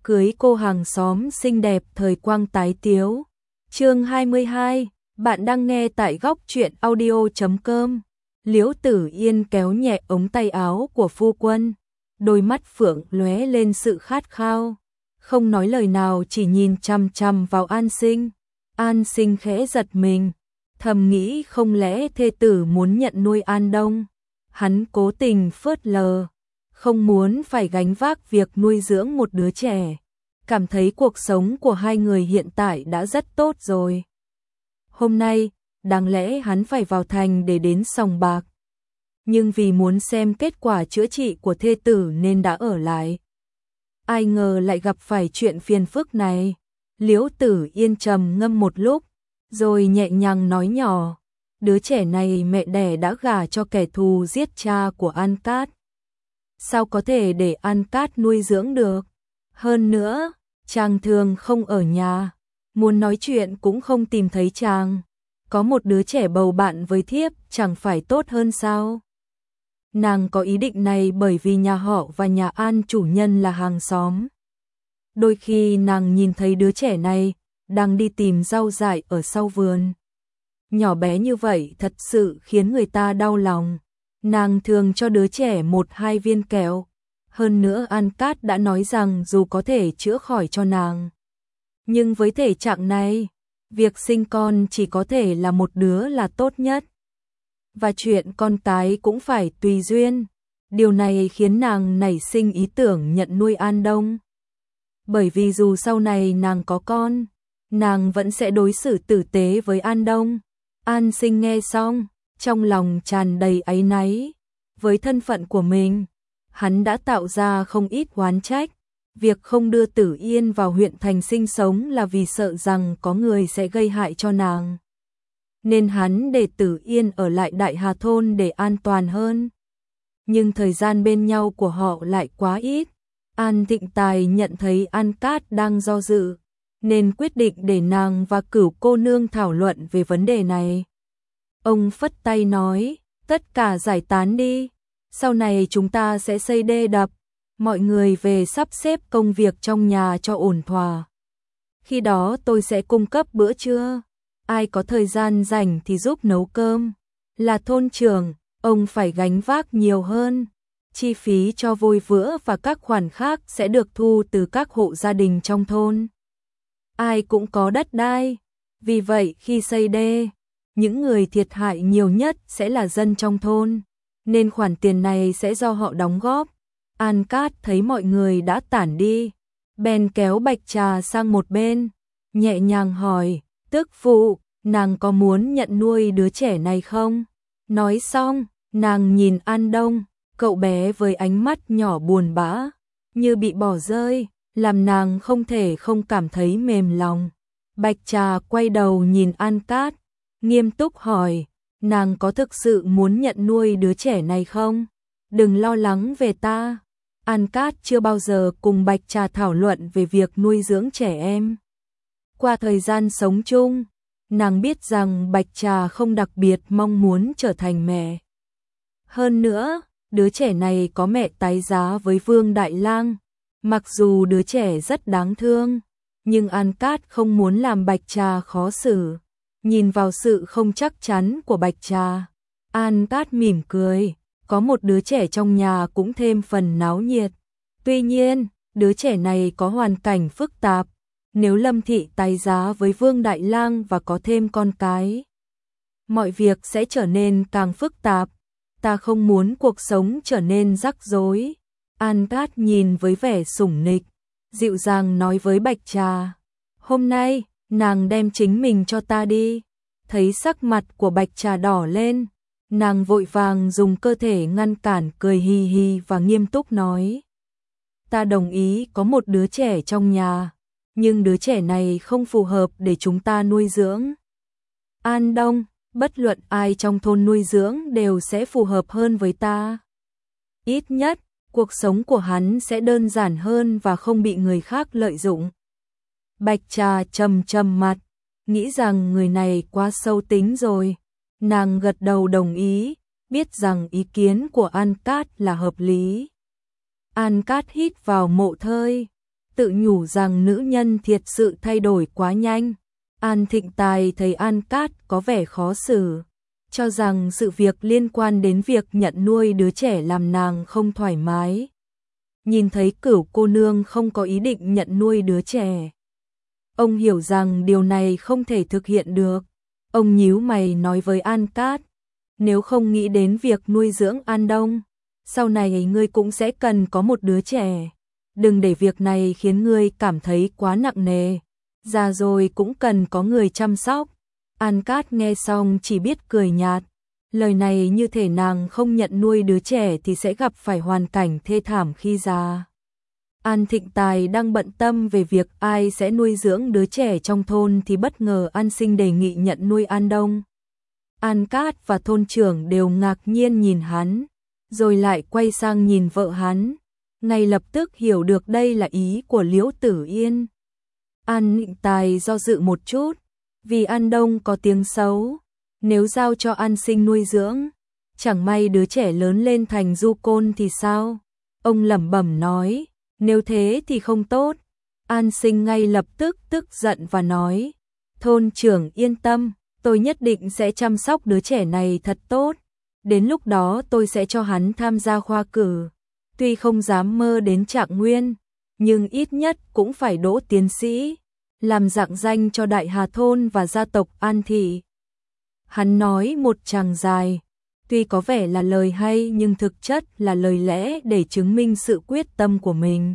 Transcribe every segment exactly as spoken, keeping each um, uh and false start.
cưới cô hàng xóm xinh đẹp thời quang tái tiếu. Chương hai mươi hai, bạn đang nghe tại góc truyện audio chấm com. Liễu Tử Yên kéo nhẹ ống tay áo của phu quân, đôi mắt phượng lóe lên sự khát khao, không nói lời nào chỉ nhìn chằm chằm vào An Sinh. An Sinh khẽ giật mình, thầm nghĩ không lẽ thê tử muốn nhận nuôi An Đông. Hắn cố tình phớt lờ, không muốn phải gánh vác việc nuôi dưỡng một đứa trẻ, cảm thấy cuộc sống của hai người hiện tại đã rất tốt rồi. Hôm nay, đáng lẽ hắn phải vào thành để đến sòng bạc, nhưng vì muốn xem kết quả chữa trị của thê tử nên đã ở lại. Ai ngờ lại gặp phải chuyện phiền phức này. Liễu Tử Yên trầm ngâm một lúc, rồi nhẹ nhàng nói nhỏ, đứa trẻ này mẹ đẻ đã gả cho kẻ thù giết cha của An Cát. Sao có thể để An Cát nuôi dưỡng được? Hơn nữa, chàng thường không ở nhà, muốn nói chuyện cũng không tìm thấy chàng. Có một đứa trẻ bầu bạn với thiếp chẳng phải tốt hơn sao? Nàng có ý định này bởi vì nhà họ và nhà An chủ nhân là hàng xóm. Đôi khi nàng nhìn thấy đứa trẻ này đang đi tìm rau dại ở sau vườn. Nhỏ bé như vậy thật sự khiến người ta đau lòng. Nàng thường cho đứa trẻ một hai viên kẹo. Hơn nữa An Cát đã nói rằng dù có thể chữa khỏi cho nàng, nhưng với thể trạng này, việc sinh con chỉ có thể là một đứa là tốt nhất. Và chuyện con cái cũng phải tùy duyên. Điều này khiến nàng nảy sinh ý tưởng nhận nuôi An Đông. Bởi vì dù sau này nàng có con, nàng vẫn sẽ đối xử tử tế với An Đông. An Sinh nghe xong, trong lòng tràn đầy áy náy. Với thân phận của mình, hắn đã tạo ra không ít oán trách. Việc không đưa Tử Yên vào huyện thành sinh sống là vì sợ rằng có người sẽ gây hại cho nàng. Nên hắn để Tử Yên ở lại Đại Hà Thôn để an toàn hơn. Nhưng thời gian bên nhau của họ lại quá ít. An Thịnh Tài nhận thấy An Cát đang do dự, nên quyết định để nàng và Cửu cô nương thảo luận về vấn đề này. Ông phất tay nói, tất cả giải tán đi, sau này chúng ta sẽ xây đê đập, mọi người về sắp xếp công việc trong nhà cho ổn thỏa. Khi đó tôi sẽ cung cấp bữa trưa, ai có thời gian rảnh thì giúp nấu cơm. Là thôn trưởng, ông phải gánh vác nhiều hơn. Chi phí cho vôi vữa và các khoản khác sẽ được thu từ các hộ gia đình trong thôn. Ai cũng có đất đai, vì vậy khi xây đê, những người thiệt hại nhiều nhất sẽ là dân trong thôn, nên khoản tiền này sẽ do họ đóng góp. An Cát thấy mọi người đã tản đi, bèn kéo Bạch Trà sang một bên, nhẹ nhàng hỏi, tức phụ, nàng có muốn nhận nuôi đứa trẻ này không? Nói xong, nàng nhìn An Đông, cậu bé với ánh mắt nhỏ buồn bã, như bị bỏ rơi, làm nàng không thể không cảm thấy mềm lòng. Bạch Trà quay đầu nhìn An Cát, nghiêm túc hỏi, nàng có thực sự muốn nhận nuôi đứa trẻ này không? Đừng lo lắng về ta. An Cát chưa bao giờ cùng Bạch Trà thảo luận về việc nuôi dưỡng trẻ em. Qua thời gian sống chung, nàng biết rằng Bạch Trà không đặc biệt mong muốn trở thành mẹ. Hơn nữa, đứa trẻ này có mẹ tái giá với Vương Đại Lang. Mặc dù đứa trẻ rất đáng thương, nhưng An Cát không muốn làm Bạch Trà khó xử. Nhìn vào sự không chắc chắn của Bạch Trà, An Cát mỉm cười, có một đứa trẻ trong nhà cũng thêm phần náo nhiệt. Tuy nhiên, đứa trẻ này có hoàn cảnh phức tạp. Nếu Lâm Thị tái giá với Vương Đại Lang và có thêm con cái, mọi việc sẽ trở nên càng phức tạp. Ta không muốn cuộc sống trở nên rắc rối. An Cát nhìn với vẻ sủng nịch, dịu dàng nói với Bạch Trà, hôm nay, nàng đem chính mình cho ta đi. Thấy sắc mặt của Bạch Trà đỏ lên, nàng vội vàng dùng cơ thể ngăn cản, cười hi hi và nghiêm túc nói, ta đồng ý có một đứa trẻ trong nhà, nhưng đứa trẻ này không phù hợp để chúng ta nuôi dưỡng. An Đông, bất luận ai trong thôn nuôi dưỡng đều sẽ phù hợp hơn với ta. Ít nhất, cuộc sống của hắn sẽ đơn giản hơn và không bị người khác lợi dụng. Bạch Trà trầm trầm mặt, nghĩ rằng người này quá sâu tính rồi. Nàng gật đầu đồng ý, biết rằng ý kiến của An Cát là hợp lý. An Cát hít vào một hơi, tự nhủ rằng nữ nhân thiệt sự thay đổi quá nhanh. An Thịnh Tài thấy An Cát có vẻ khó xử, cho rằng sự việc liên quan đến việc nhận nuôi đứa trẻ làm nàng không thoải mái. Nhìn thấy Cửu cô nương không có ý định nhận nuôi đứa trẻ, ông hiểu rằng điều này không thể thực hiện được. Ông nhíu mày nói với An Cát, nếu không nghĩ đến việc nuôi dưỡng An Đông, sau này ngươi cũng sẽ cần có một đứa trẻ. Đừng để việc này khiến ngươi cảm thấy quá nặng nề, già rồi cũng cần có người chăm sóc. An Cát nghe xong chỉ biết cười nhạt, lời này như thể nàng không nhận nuôi đứa trẻ thì sẽ gặp phải hoàn cảnh thê thảm khi già. An Thịnh Tài đang bận tâm về việc ai sẽ nuôi dưỡng đứa trẻ trong thôn thì bất ngờ An Sinh đề nghị nhận nuôi An Đông. An Cát và thôn trưởng đều ngạc nhiên nhìn hắn, rồi lại quay sang nhìn vợ hắn, ngay lập tức hiểu được đây là ý của Liễu Tử Yên. An Thịnh Tài do dự một chút, vì An Đông có tiếng xấu, nếu giao cho An Sinh nuôi dưỡng, chẳng may đứa trẻ lớn lên thành du côn thì sao? Ông lẩm bẩm nói, nếu thế thì không tốt. An Sinh ngay lập tức tức giận và nói, thôn trưởng yên tâm, tôi nhất định sẽ chăm sóc đứa trẻ này thật tốt. Đến lúc đó tôi sẽ cho hắn tham gia khoa cử. Tuy không dám mơ đến trạng nguyên, nhưng ít nhất cũng phải đỗ tiến sĩ, làm rạng danh cho Đại Hà thôn và gia tộc An thị. Hắn nói một tràng dài, tuy có vẻ là lời hay nhưng thực chất là lời lẽ để chứng minh sự quyết tâm của mình.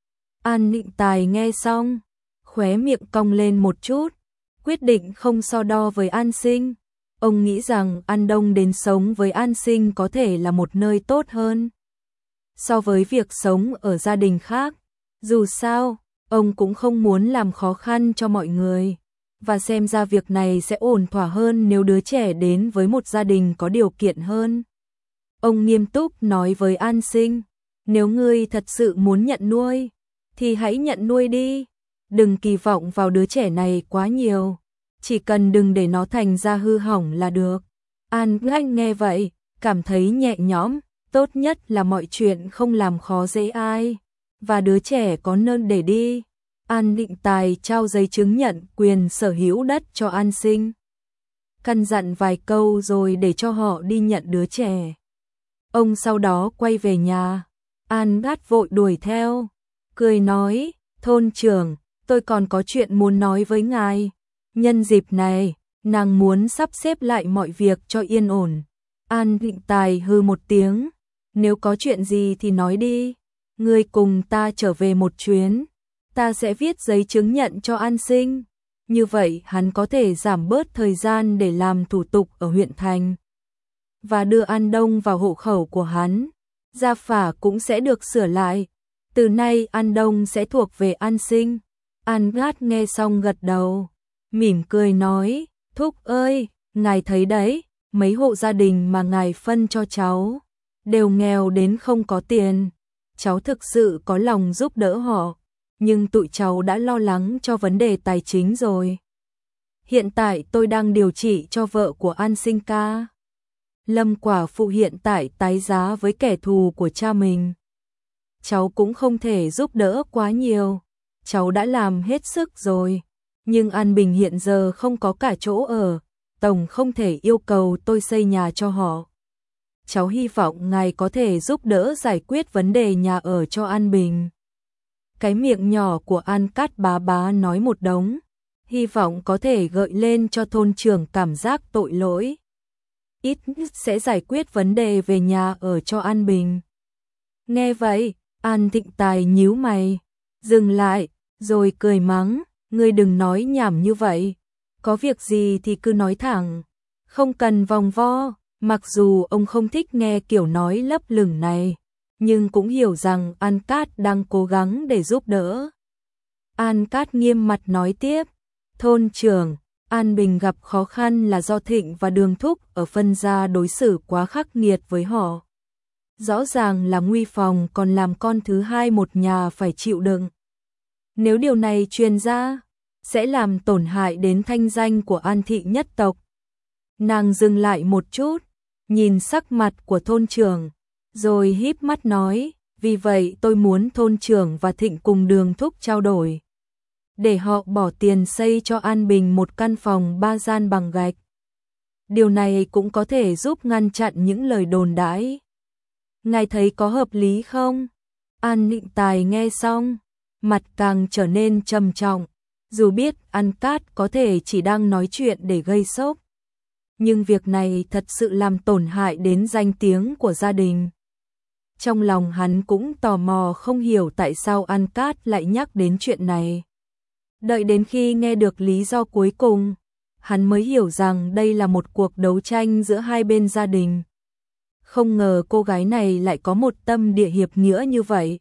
An Thịnh Tài nghe xong, khóe miệng cong lên một chút, quyết định không so đo với An Sinh. Ông nghĩ rằng An Đông đến sống với An Sinh có thể là một nơi tốt hơn so với việc sống ở gia đình khác. Dù sao, ông cũng không muốn làm khó khăn cho mọi người, và xem ra việc này sẽ ổn thỏa hơn nếu đứa trẻ đến với một gia đình có điều kiện hơn. Ông nghiêm túc nói với An Sinh, nếu ngươi thật sự muốn nhận nuôi, thì hãy nhận nuôi đi, đừng kỳ vọng vào đứa trẻ này quá nhiều, chỉ cần đừng để nó thành ra hư hỏng là được. An Anh nghe vậy, cảm thấy nhẹ nhõm, tốt nhất là mọi chuyện không làm khó dễ ai, và đứa trẻ có nơi để đi. An Thịnh Tài trao giấy chứng nhận quyền sở hữu đất cho An Sinh, căn dặn vài câu rồi để cho họ đi nhận đứa trẻ. Ông sau đó quay về nhà, An Gát vội đuổi theo, cười nói, thôn trưởng, tôi còn có chuyện muốn nói với ngài. Nhân dịp này, nàng muốn sắp xếp lại mọi việc cho yên ổn. An Thịnh Tài hừ một tiếng, nếu có chuyện gì thì nói đi, ngươi cùng ta trở về một chuyến, ta sẽ viết giấy chứng nhận cho An Sinh, như vậy hắn có thể giảm bớt thời gian để làm thủ tục ở huyện thành, và đưa An Đông vào hộ khẩu của hắn, gia phả cũng sẽ được sửa lại, từ nay An Đông sẽ thuộc về An Sinh. An Gát nghe xong gật đầu, mỉm cười nói, thúc ơi, ngài thấy đấy, mấy hộ gia đình mà ngài phân cho cháu, đều nghèo đến không có tiền, cháu thực sự có lòng giúp đỡ họ, nhưng tụi cháu đã lo lắng cho vấn đề tài chính rồi. Hiện tại tôi đang điều trị cho vợ của An Sinh ca. Lâm quả phụ hiện tại tái giá với kẻ thù của cha mình. Cháu cũng không thể giúp đỡ quá nhiều, cháu đã làm hết sức rồi, nhưng An Bình hiện giờ không có cả chỗ ở, tổng không thể yêu cầu tôi xây nhà cho họ. Cháu hy vọng ngài có thể giúp đỡ giải quyết vấn đề nhà ở cho An Bình. Cái miệng nhỏ của An Cát bá bá nói một đống, hy vọng có thể gợi lên cho thôn trưởng cảm giác tội lỗi. Ít nhất sẽ giải quyết vấn đề về nhà ở cho An Bình. Nghe vậy, An Thịnh Tài nhíu mày, dừng lại, rồi cười mắng, ngươi đừng nói nhảm như vậy, có việc gì thì cứ nói thẳng, không cần vòng vo. Mặc dù ông không thích nghe kiểu nói lấp lửng này, nhưng cũng hiểu rằng An Cát đang cố gắng để giúp đỡ. An Cát nghiêm mặt nói tiếp, thôn trưởng, An Bình gặp khó khăn là do Thịnh và Đường Thúc ở phân gia đối xử quá khắc nghiệt với họ. Rõ ràng là Nguy Phòng còn làm con thứ hai một nhà phải chịu đựng. Nếu điều này truyền ra, sẽ làm tổn hại đến thanh danh của An thị nhất tộc. Nàng dừng lại một chút, nhìn sắc mặt của thôn trưởng, rồi híp mắt nói, Vì vậy tôi muốn thôn trưởng và Thịnh cùng Đường Thúc trao đổi, để họ bỏ tiền xây cho An Bình một căn phòng ba gian bằng gạch. Điều này cũng có thể giúp ngăn chặn những lời đồn đãi. Ngài thấy có hợp lý không? An Nịnh Tài nghe xong, mặt càng trở nên trầm trọng. Dù biết An Cát có thể chỉ đang nói chuyện để gây sốc, nhưng việc này thật sự làm tổn hại đến danh tiếng của gia đình. Trong lòng hắn cũng tò mò không hiểu tại sao An Cát lại nhắc đến chuyện này. Đợi đến khi nghe được lý do cuối cùng, hắn mới hiểu rằng đây là một cuộc đấu tranh giữa hai bên gia đình. Không ngờ cô gái này lại có một tâm địa hiệp nghĩa như vậy.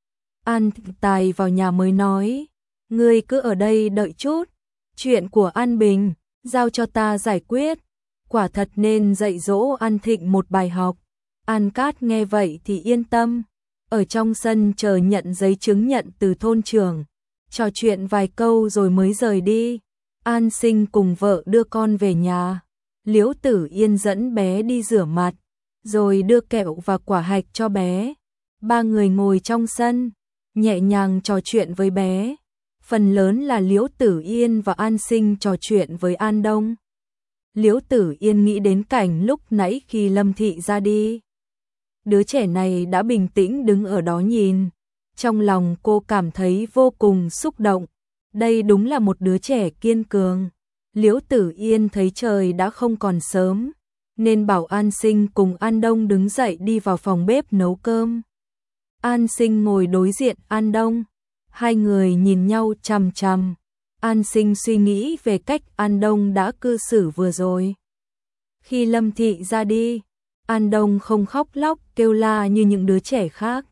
An Tài vào nhà mới nói, ngươi cứ ở đây đợi chút, chuyện của An Bình, giao cho ta giải quyết. Quả thật nên dạy dỗ An Thịnh một bài học. An Cát nghe vậy thì yên tâm, ở trong sân chờ nhận giấy chứng nhận từ thôn trưởng, trò chuyện vài câu rồi mới rời đi. An Sinh cùng vợ đưa con về nhà, Liễu Tử Yên dẫn bé đi rửa mặt, rồi đưa kẹo và quả hạch cho bé. Ba người ngồi trong sân, nhẹ nhàng trò chuyện với bé. Phần lớn là Liễu Tử Yên và An Sinh trò chuyện với An Đông. Liễu Tử Yên nghĩ đến cảnh lúc nãy khi Lâm Thị ra đi. Đứa trẻ này đã bình tĩnh đứng ở đó nhìn. Trong lòng cô cảm thấy vô cùng xúc động. Đây đúng là một đứa trẻ kiên cường. Liễu Tử Yên thấy trời đã không còn sớm, nên bảo An Sinh cùng An Đông đứng dậy đi vào phòng bếp nấu cơm. An Sinh ngồi đối diện An Đông. Hai người nhìn nhau chằm chằm. An Sinh suy nghĩ về cách An Đông đã cư xử vừa rồi. Khi Lâm Thị ra đi, An Đông không khóc lóc kêu la như những đứa trẻ khác,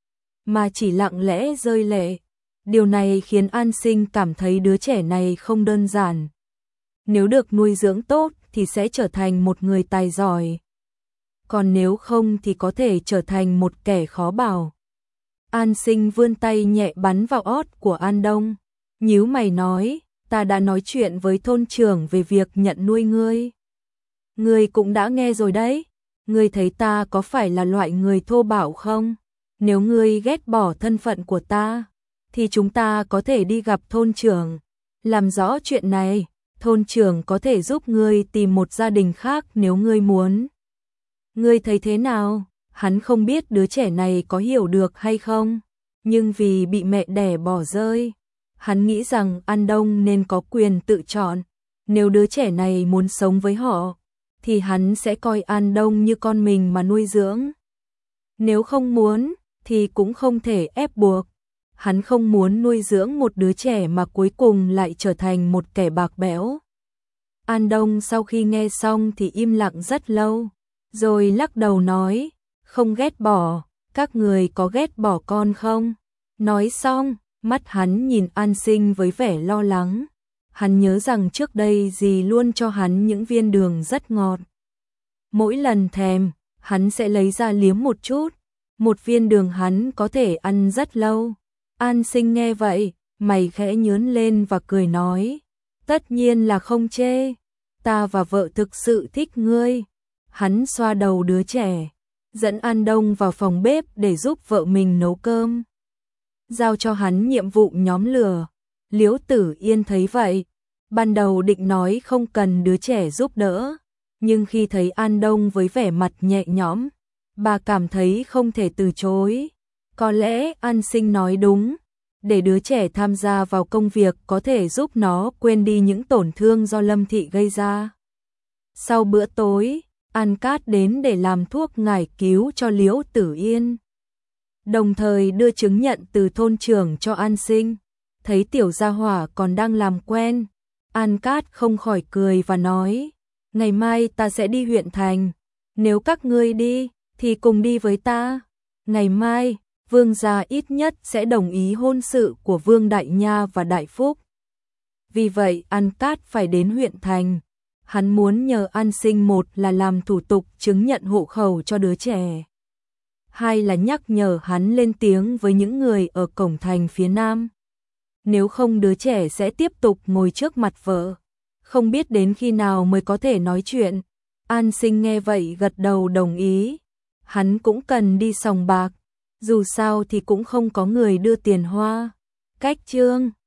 mà chỉ lặng lẽ rơi lệ. Điều này khiến An Sinh cảm thấy đứa trẻ này không đơn giản. Nếu được nuôi dưỡng tốt thì sẽ trở thành một người tài giỏi. Còn nếu không thì có thể trở thành một kẻ khó bảo. An Sinh vươn tay nhẹ bắn vào ót của An Đông. Nhíu mày nói, ta đã nói chuyện với thôn trưởng về việc nhận nuôi ngươi. Ngươi cũng đã nghe rồi đấy. Ngươi thấy ta có phải là loại người thô bạo không? Nếu ngươi ghét bỏ thân phận của ta, thì chúng ta có thể đi gặp thôn trưởng, làm rõ chuyện này. Thôn trưởng có thể giúp ngươi tìm một gia đình khác nếu ngươi muốn. Ngươi thấy thế nào? Hắn không biết đứa trẻ này có hiểu được hay không, nhưng vì bị mẹ đẻ bỏ rơi, hắn nghĩ rằng An Đông nên có quyền tự chọn. Nếu đứa trẻ này muốn sống với họ, thì hắn sẽ coi An Đông như con mình mà nuôi dưỡng. Nếu không muốn, thì cũng không thể ép buộc. Hắn không muốn nuôi dưỡng một đứa trẻ mà cuối cùng lại trở thành một kẻ bạc bẽo. An Đông sau khi nghe xong thì im lặng rất lâu, rồi lắc đầu nói, không ghét bỏ, các người có ghét bỏ con không? Nói xong, mắt hắn nhìn An Sinh với vẻ lo lắng. Hắn nhớ rằng trước đây dì luôn cho hắn những viên đường rất ngọt. Mỗi lần thèm, hắn sẽ lấy ra liếm một chút. Một viên đường hắn có thể ăn rất lâu. An Sinh nghe vậy, mày khẽ nhướng lên và cười nói, tất nhiên là không chê, ta và vợ thực sự thích ngươi. Hắn xoa đầu đứa trẻ, dẫn An Đông vào phòng bếp để giúp vợ mình nấu cơm, giao cho hắn nhiệm vụ nhóm lửa. Liễu Tử Yên thấy vậy, ban đầu định nói không cần đứa trẻ giúp đỡ, nhưng khi thấy An Đông với vẻ mặt nhẹ nhõm, bà cảm thấy không thể từ chối. Có lẽ An Sinh nói đúng, để đứa trẻ tham gia vào công việc có thể giúp nó quên đi những tổn thương do Lâm Thị gây ra. Sau bữa tối, An Cát đến để làm thuốc ngải cứu cho Liễu Tử Yên, đồng thời đưa chứng nhận từ thôn trưởng cho An Sinh. Thấy tiểu gia hỏa còn đang làm quen, An Cát không khỏi cười và nói, ngày mai ta sẽ đi huyện thành, nếu các ngươi đi, thì cùng đi với ta. Ngày mai, Vương gia ít nhất sẽ đồng ý hôn sự của Vương Đại Nha và Đại Phúc. Vì vậy An Cát phải đến huyện thành. Hắn muốn nhờ An Sinh, một là làm thủ tục chứng nhận hộ khẩu cho đứa trẻ, hai là nhắc nhở hắn lên tiếng với những người ở cổng thành phía nam. Nếu không đứa trẻ sẽ tiếp tục ngồi trước mặt vợ, không biết đến khi nào mới có thể nói chuyện. An Sinh nghe vậy gật đầu đồng ý. Hắn cũng cần đi sòng bạc, dù sao thì cũng không có người đưa tiền hoa. Cách chương